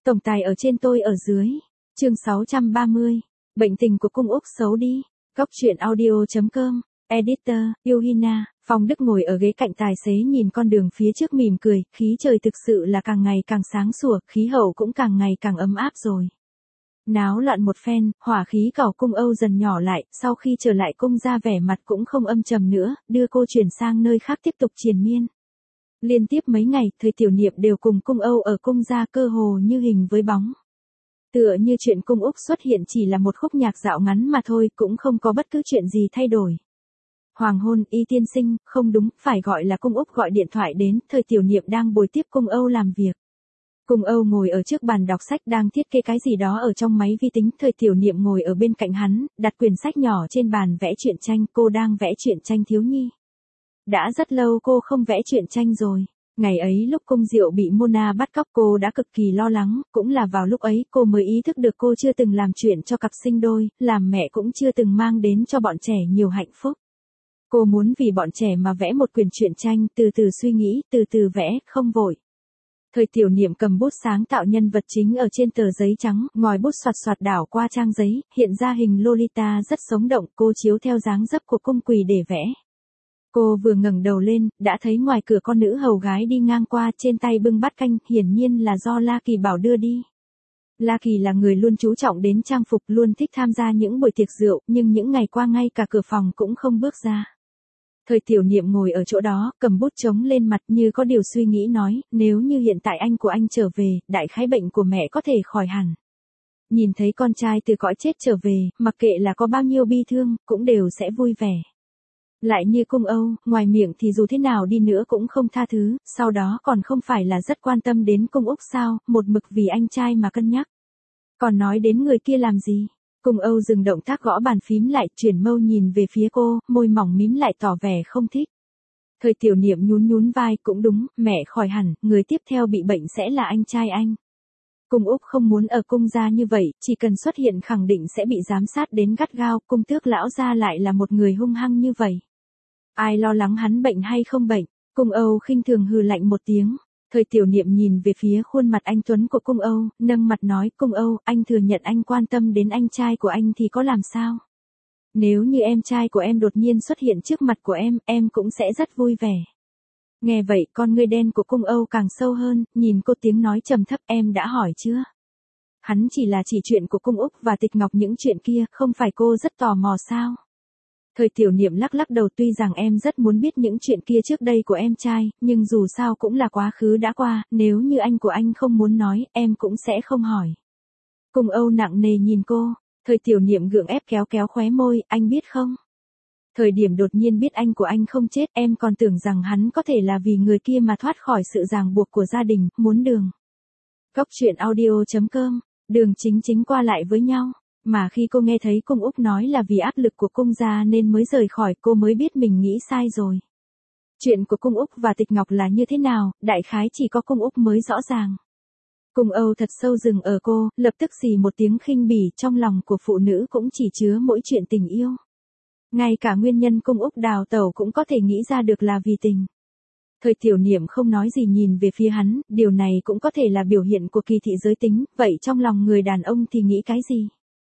Tổng tài ở trên tôi ở dưới. Chương 630. Bệnh tình của cung Úc xấu đi. Góc truyện audio.com. Editor, Yuhina. Phong Đức ngồi ở ghế cạnh tài xế nhìn con đường phía trước mỉm cười, khí trời thực sự là càng ngày càng sáng sủa, khí hậu cũng càng ngày càng ấm áp rồi. Náo loạn một phen, hỏa khí cỏ cung Âu dần nhỏ lại, sau khi trở lại cung ra vẻ mặt cũng không âm trầm nữa, đưa cô chuyển sang nơi khác tiếp tục triền miên. Liên tiếp mấy ngày, Thời Tiểu Niệm đều cùng cung Âu ở cung ra cơ hồ như hình với bóng. Tựa như chuyện cung Úc xuất hiện chỉ là một khúc nhạc dạo ngắn mà thôi, cũng không có bất cứ chuyện gì thay đổi. Hoàng hôn, Y tiên sinh, không đúng, phải gọi là cung Úc gọi điện thoại đến, Thời Tiểu Niệm đang bồi tiếp cung Âu làm việc. Cung Âu ngồi ở trước bàn đọc sách đang thiết kế cái gì đó ở trong máy vi tính, Thời Tiểu Niệm ngồi ở bên cạnh hắn, đặt quyển sách nhỏ trên bàn vẽ truyện tranh, cô đang vẽ truyện tranh thiếu nhi. Đã rất lâu cô không vẽ truyện tranh rồi. Ngày ấy lúc cung Diệu bị Mona bắt cóc cô đã cực kỳ lo lắng, cũng là vào lúc ấy cô mới ý thức được cô chưa từng làm chuyện cho cặp sinh đôi, làm mẹ cũng chưa từng mang đến cho bọn trẻ nhiều hạnh phúc. Cô muốn vì bọn trẻ mà vẽ một quyển truyện tranh, từ từ suy nghĩ, từ từ vẽ, không vội. Thời Tiểu Niệm cầm bút sáng tạo nhân vật chính ở trên tờ giấy trắng, ngòi bút xoạt xoạt đảo qua trang giấy, hiện ra hình Lolita rất sống động, cô chiếu theo dáng dấp của cung Quỳ để vẽ. Cô vừa ngẩng đầu lên, đã thấy ngoài cửa con nữ hầu gái đi ngang qua, trên tay bưng bát canh, hiển nhiên là do La Kỳ bảo đưa đi. La Kỳ là người luôn chú trọng đến trang phục, luôn thích tham gia những buổi tiệc rượu, nhưng những ngày qua ngay cả cửa phòng cũng không bước ra. Thời Tiểu Niệm ngồi ở chỗ đó, cầm bút trống lên mặt như có điều suy nghĩ nói, nếu như hiện tại anh của anh trở về, đại khái bệnh của mẹ có thể khỏi hẳn. Nhìn thấy con trai từ cõi chết trở về, mặc kệ là có bao nhiêu bi thương, cũng đều sẽ vui vẻ. Lại như cung Âu, ngoài miệng thì dù thế nào đi nữa cũng không tha thứ, sau đó còn không phải là rất quan tâm đến cung Úc sao, một mực vì anh trai mà cân nhắc. Còn nói đến người kia làm gì? Cung Âu dừng động tác gõ bàn phím lại, chuyển mâu nhìn về phía cô, môi mỏng mím lại tỏ vẻ không thích. Thời Tiểu Niệm nhún nhún vai, cũng đúng, mẹ khỏi hẳn, người tiếp theo bị bệnh sẽ là anh trai anh. Cung Úc không muốn ở cung gia như vậy, chỉ cần xuất hiện khẳng định sẽ bị giám sát đến gắt gao, cung tước lão gia lại là một người hung hăng như vậy. Ai lo lắng hắn bệnh hay không bệnh? Cung Âu khinh thường hừ lạnh một tiếng. Thời Tiểu Niệm nhìn về phía khuôn mặt anh tuấn của cung Âu, nâng mặt nói, cung Âu, anh thừa nhận anh quan tâm đến anh trai của anh thì có làm sao? Nếu như em trai của em đột nhiên xuất hiện trước mặt của em cũng sẽ rất vui vẻ. Nghe vậy, con ngươi đen của cung Âu càng sâu hơn, nhìn cô tiếng nói trầm thấp, em đã hỏi chưa? Hắn chỉ là chỉ chuyện của cung Úc và Tịch Ngọc, những chuyện kia, không phải cô rất tò mò sao? Thời Tiểu Niệm lắc lắc đầu, tuy rằng em rất muốn biết những chuyện kia trước đây của em trai, nhưng dù sao cũng là quá khứ đã qua, nếu như anh của anh không muốn nói, em cũng sẽ không hỏi. Cung Âu nặng nề nhìn cô, Thời Tiểu Niệm gượng ép kéo kéo khóe môi, anh biết không? Thời điểm đột nhiên biết anh của anh không chết, em còn tưởng rằng hắn có thể là vì người kia mà thoát khỏi sự ràng buộc của gia đình, muốn đường. Góc truyện audio.com, đường chính chính qua lại với nhau. Mà khi cô nghe thấy cung Úc nói là vì áp lực của cung gia nên mới rời khỏi, cô mới biết mình nghĩ sai rồi. Chuyện của cung Úc và Tịch Ngọc là như thế nào, đại khái chỉ có cung Úc mới rõ ràng. Cung Âu thật sâu dừng ở cô, lập tức xì một tiếng khinh bỉ, trong lòng của phụ nữ cũng chỉ chứa mỗi chuyện tình yêu. Ngay cả nguyên nhân cung Úc đào tẩu cũng có thể nghĩ ra được là vì tình. Thời Tiểu Niệm không nói gì nhìn về phía hắn, điều này cũng có thể là biểu hiện của kỳ thị giới tính, vậy trong lòng người đàn ông thì nghĩ cái gì?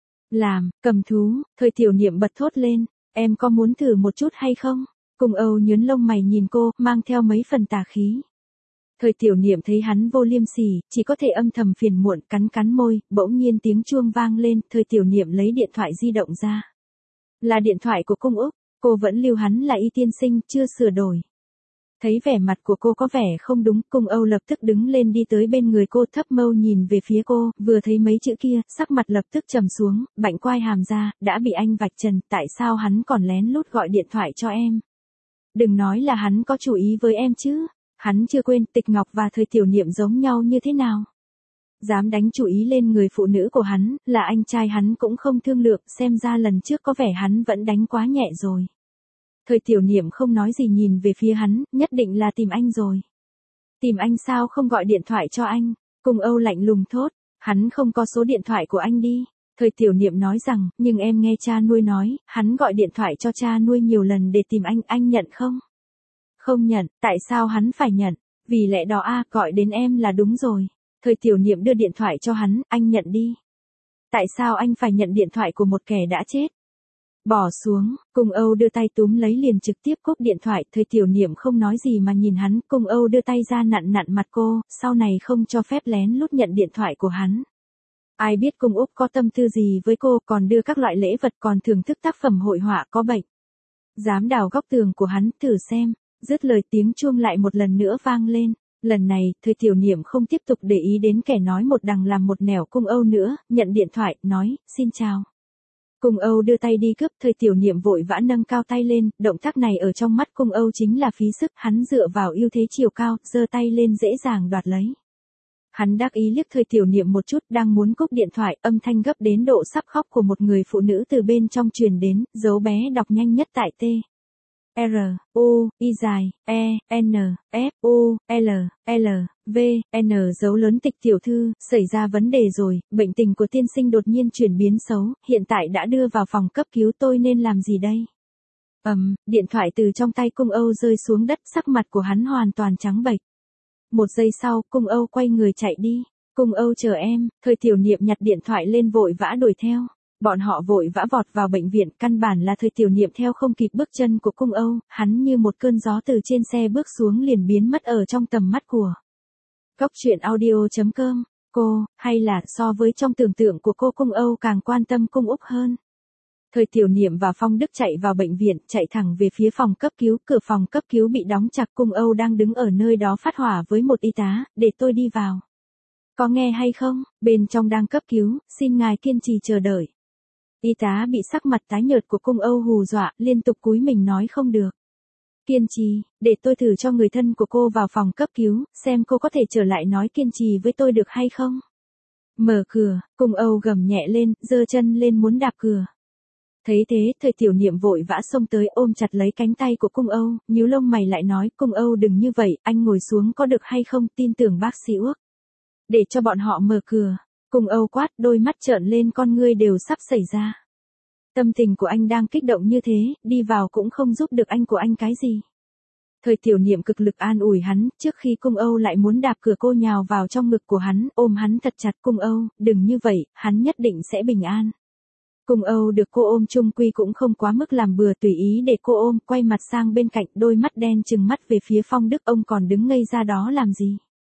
Làm, cầm thú, Thời Tiểu Niệm bật thốt lên, em có muốn thử một chút hay không? Cung Âu nhướng lông mày nhìn cô, mang theo mấy phần tà khí. Thời Tiểu Niệm thấy hắn vô liêm sỉ, chỉ có thể âm thầm phiền muộn, cắn cắn môi, bỗng nhiên tiếng chuông vang lên, Thời Tiểu Niệm lấy điện thoại di động ra. Là điện thoại của cung Úc, cô vẫn lưu hắn là Y tiên sinh, chưa sửa đổi. Thấy vẻ mặt của cô có vẻ không đúng, cung Âu lập tức đứng lên đi tới bên người cô, thấp mâu nhìn về phía cô, vừa thấy mấy chữ kia, sắc mặt lập tức trầm xuống, bạnh quai hàm ra, đã bị anh vạch trần, tại sao hắn còn lén lút gọi điện thoại cho em? Đừng nói là hắn có chủ ý với em chứ, hắn chưa quên Tịch Ngọc và Thời Tiểu Niệm giống nhau như thế nào? Dám đánh chủ ý lên người phụ nữ của hắn, là anh trai hắn cũng không thương lượng, xem ra lần trước có vẻ hắn vẫn đánh quá nhẹ rồi. Thời Tiểu Niệm không nói gì nhìn về phía hắn, nhất định là tìm anh rồi. Tìm anh sao không gọi điện thoại cho anh? Cung Âu lạnh lùng thốt, hắn không có số điện thoại của anh đi. Thời Tiểu Niệm nói rằng, nhưng em nghe cha nuôi nói, hắn gọi điện thoại cho cha nuôi nhiều lần để tìm anh nhận không? Không nhận, tại sao hắn phải nhận? Vì lẽ đó gọi đến em là đúng rồi. Thời Tiểu Niệm đưa điện thoại cho hắn, anh nhận đi. Tại sao anh phải nhận điện thoại của một kẻ đã chết? Bỏ xuống, Cung Âu đưa tay túm lấy liền trực tiếp cúp điện thoại, Thời Tiểu Niệm không nói gì mà nhìn hắn, Cung Âu đưa tay ra nặn nặn mặt cô, sau này không cho phép lén lút nhận điện thoại của hắn. Ai biết Cung Úc có tâm tư gì với cô, còn đưa các loại lễ vật, còn thưởng thức tác phẩm hội họa có bệnh. Dám đào góc tường của hắn, thử xem. Dứt lời tiếng chuông lại một lần nữa vang lên. Lần này, Thời Tiểu Niệm không tiếp tục để ý đến kẻ nói một đằng làm một nẻo Cung Âu nữa, nhận điện thoại, nói, xin chào. Cung Âu đưa tay đi cướp, Thời Tiểu Niệm vội vã nâng cao tay lên, động tác này ở trong mắt Cung Âu chính là phí sức, hắn dựa vào ưu thế chiều cao, giơ tay lên dễ dàng đoạt lấy. Hắn đắc ý liếc Thời Tiểu Niệm một chút, đang muốn cúp điện thoại, âm thanh gấp đến độ sắp khóc của một người phụ nữ từ bên trong truyền đến, dấu bé đọc nhanh nhất tại T. R, U, I dài, E, N, F, U, L, L, V, N dấu lớn tịch tiểu thư, xảy ra vấn đề rồi, bệnh tình của tiên sinh đột nhiên chuyển biến xấu, hiện tại đã đưa vào phòng cấp cứu, tôi nên làm gì đây? Điện thoại từ trong tay Cung Âu rơi xuống đất, sắc mặt của hắn hoàn toàn trắng bệch. Một giây sau, Cung Âu quay người chạy đi. Cung Âu chờ em, Thời Tiểu Niệm nhặt điện thoại lên vội vã đuổi theo. Bọn họ vội vã vọt vào bệnh viện, căn bản là Thời Tiểu Niệm theo không kịp bước chân của Cung Âu, hắn như một cơn gió từ trên xe bước xuống liền biến mất ở trong tầm mắt của. Góc truyện audio.com, cô, hay là so với trong tưởng tượng của cô, Cung Âu càng quan tâm Cung Úc hơn. Thời Tiểu Niệm và Phong Đức chạy vào bệnh viện, chạy thẳng về phía phòng cấp cứu, cửa phòng cấp cứu bị đóng chặt, Cung Âu đang đứng ở nơi đó phát hỏa với một y tá, để tôi đi vào. Có nghe hay không, bên trong đang cấp cứu, xin ngài kiên trì chờ đợi. Y tá bị sắc mặt tái nhợt của Cung Âu hù dọa, liên tục cúi mình nói không được. Kiên trì, để tôi thử cho người thân của cô vào phòng cấp cứu, xem cô có thể trở lại nói kiên trì với tôi được hay không. Mở cửa, Cung Âu gầm nhẹ lên, giơ chân lên muốn đạp cửa. Thấy thế, Thời Tiểu Niệm vội vã xông tới ôm chặt lấy cánh tay của Cung Âu, nhíu lông mày lại nói, Cung Âu đừng như vậy, anh ngồi xuống có được hay không, tin tưởng bác sĩ Uốc. Để cho bọn họ mở cửa. Cung Âu quát, đôi mắt trợn lên, con ngươi đều sắp xảy ra. Tâm tình của anh đang kích động như thế, đi vào cũng không giúp được anh của anh cái gì. Thời Tiểu Niệm cực lực an ủi hắn, trước khi Cung Âu lại muốn đạp cửa, cô nhào vào trong ngực của hắn, ôm hắn thật chặt, Cung Âu, đừng như vậy, hắn nhất định sẽ bình an. Cung Âu được cô ôm chung quy cũng không quá mức làm bừa, tùy ý để cô ôm, quay mặt sang bên cạnh, đôi mắt đen trừng mắt về phía Phong Đức, ông còn đứng ngây ra đó làm gì?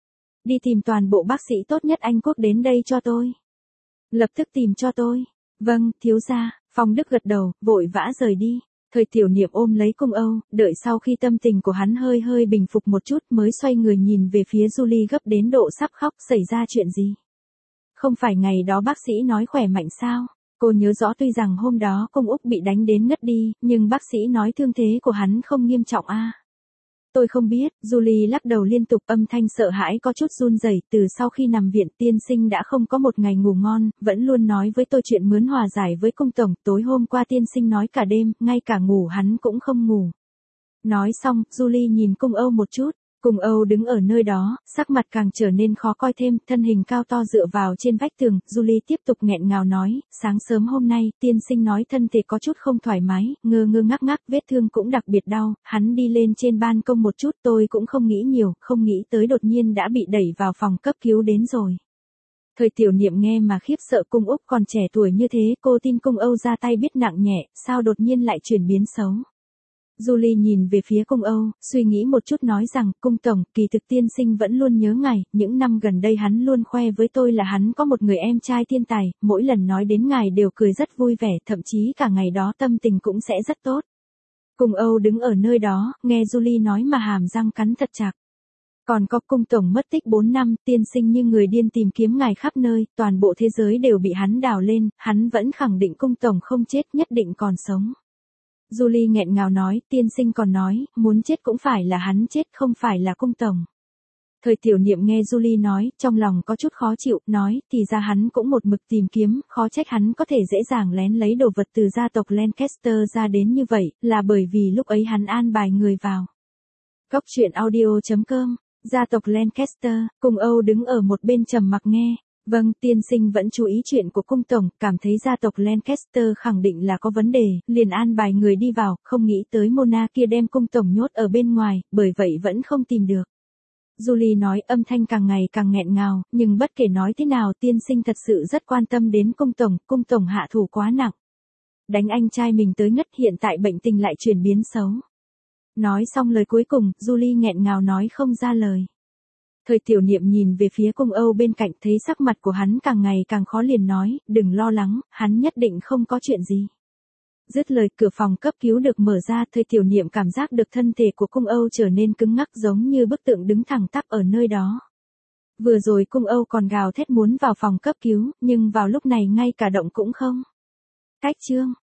Đi tìm toàn bộ bác sĩ tốt nhất Anh Quốc đến đây cho tôi. Lập tức tìm cho tôi. Vâng, thiếu gia, Phong Đức gật đầu, vội vã rời đi. Thời Tiểu Niệm ôm lấy Cung Âu, đợi sau khi tâm tình của hắn hơi hơi bình phục một chút mới xoay người nhìn về phía Julie gấp đến độ sắp khóc, xảy ra chuyện gì? Không phải ngày đó bác sĩ nói khỏe mạnh sao? Cô nhớ rõ tuy rằng hôm đó Cung Úc bị đánh đến ngất đi, nhưng bác sĩ nói thương thế của hắn không nghiêm trọng a. Tôi không biết, Julie lắc đầu liên tục, âm thanh sợ hãi có chút run rẩy, từ sau khi nằm viện tiên sinh đã không có một ngày ngủ ngon, vẫn luôn nói với tôi chuyện mướn hòa giải với cung tổng, tối hôm qua tiên sinh nói cả đêm, ngay cả ngủ hắn cũng không ngủ. Nói xong, Julie nhìn Cung Âu một chút. Cung Âu đứng ở nơi đó, sắc mặt càng trở nên khó coi thêm, thân hình cao to dựa vào trên vách tường, Julie tiếp tục nghẹn ngào nói, sáng sớm hôm nay, tiên sinh nói thân thể có chút không thoải mái, ngơ ngơ ngác ngác, vết thương cũng đặc biệt đau, hắn đi lên trên ban công một chút, tôi cũng không nghĩ nhiều, không nghĩ tới đột nhiên đã bị đẩy vào phòng cấp cứu đến rồi. Thời Tiểu Niệm nghe mà khiếp sợ, Cung Úc còn trẻ tuổi như thế, cô tin Cung Âu ra tay biết nặng nhẹ, sao đột nhiên lại chuyển biến xấu. Julie nhìn về phía Cung Âu, suy nghĩ một chút nói rằng, Cung tổng, kỳ thực tiên sinh vẫn luôn nhớ ngài, những năm gần đây hắn luôn khoe với tôi là hắn có một người em trai thiên tài, mỗi lần nói đến ngài đều cười rất vui vẻ, thậm chí cả ngày đó tâm tình cũng sẽ rất tốt. Cung Âu đứng ở nơi đó, nghe Julie nói mà hàm răng cắn thật chặt. Còn có Cung tổng mất tích 4 năm, tiên sinh như người điên tìm kiếm ngài khắp nơi, toàn bộ thế giới đều bị hắn đào lên, hắn vẫn khẳng định Cung tổng không chết, nhất định còn sống. Julie nghẹn ngào nói, tiên sinh còn nói, muốn chết cũng phải là hắn chết, không phải là Cung tổng. Thời Tiểu Niệm nghe Julie nói, trong lòng có chút khó chịu, nói, thì ra hắn cũng một mực tìm kiếm, khó trách hắn có thể dễ dàng lén lấy đồ vật từ gia tộc Lancaster ra đến như vậy, là bởi vì lúc ấy hắn an bài người vào. Góc truyện audio.com, gia tộc Lancaster, Cung Âu đứng ở một bên trầm mặc nghe. Vâng, tiên sinh vẫn chú ý chuyện của Cung tổng, cảm thấy gia tộc Lancaster khẳng định là có vấn đề, liền an bài người đi vào, không nghĩ tới Mona kia đem Cung tổng nhốt ở bên ngoài, bởi vậy vẫn không tìm được. Julie nói âm thanh càng ngày càng nghẹn ngào, nhưng bất kể nói thế nào tiên sinh thật sự rất quan tâm đến cung tổng hạ thủ quá nặng. Đánh anh trai mình tới ngất hiện tại bệnh tình lại chuyển biến xấu. Nói xong lời cuối cùng, Julie nghẹn ngào nói không ra lời. Thời Tiểu Niệm nhìn về phía Cung Âu bên cạnh thấy sắc mặt của hắn càng ngày càng khó liền nói, đừng lo lắng, hắn nhất định không có chuyện gì. Dứt lời cửa phòng cấp cứu được mở ra, Thời Tiểu Niệm cảm giác được thân thể của Cung Âu trở nên cứng ngắc giống như bức tượng đứng thẳng tắp ở nơi đó. Vừa rồi Cung Âu còn gào thét muốn vào phòng cấp cứu, nhưng vào lúc này ngay cả động cũng không. Cách chương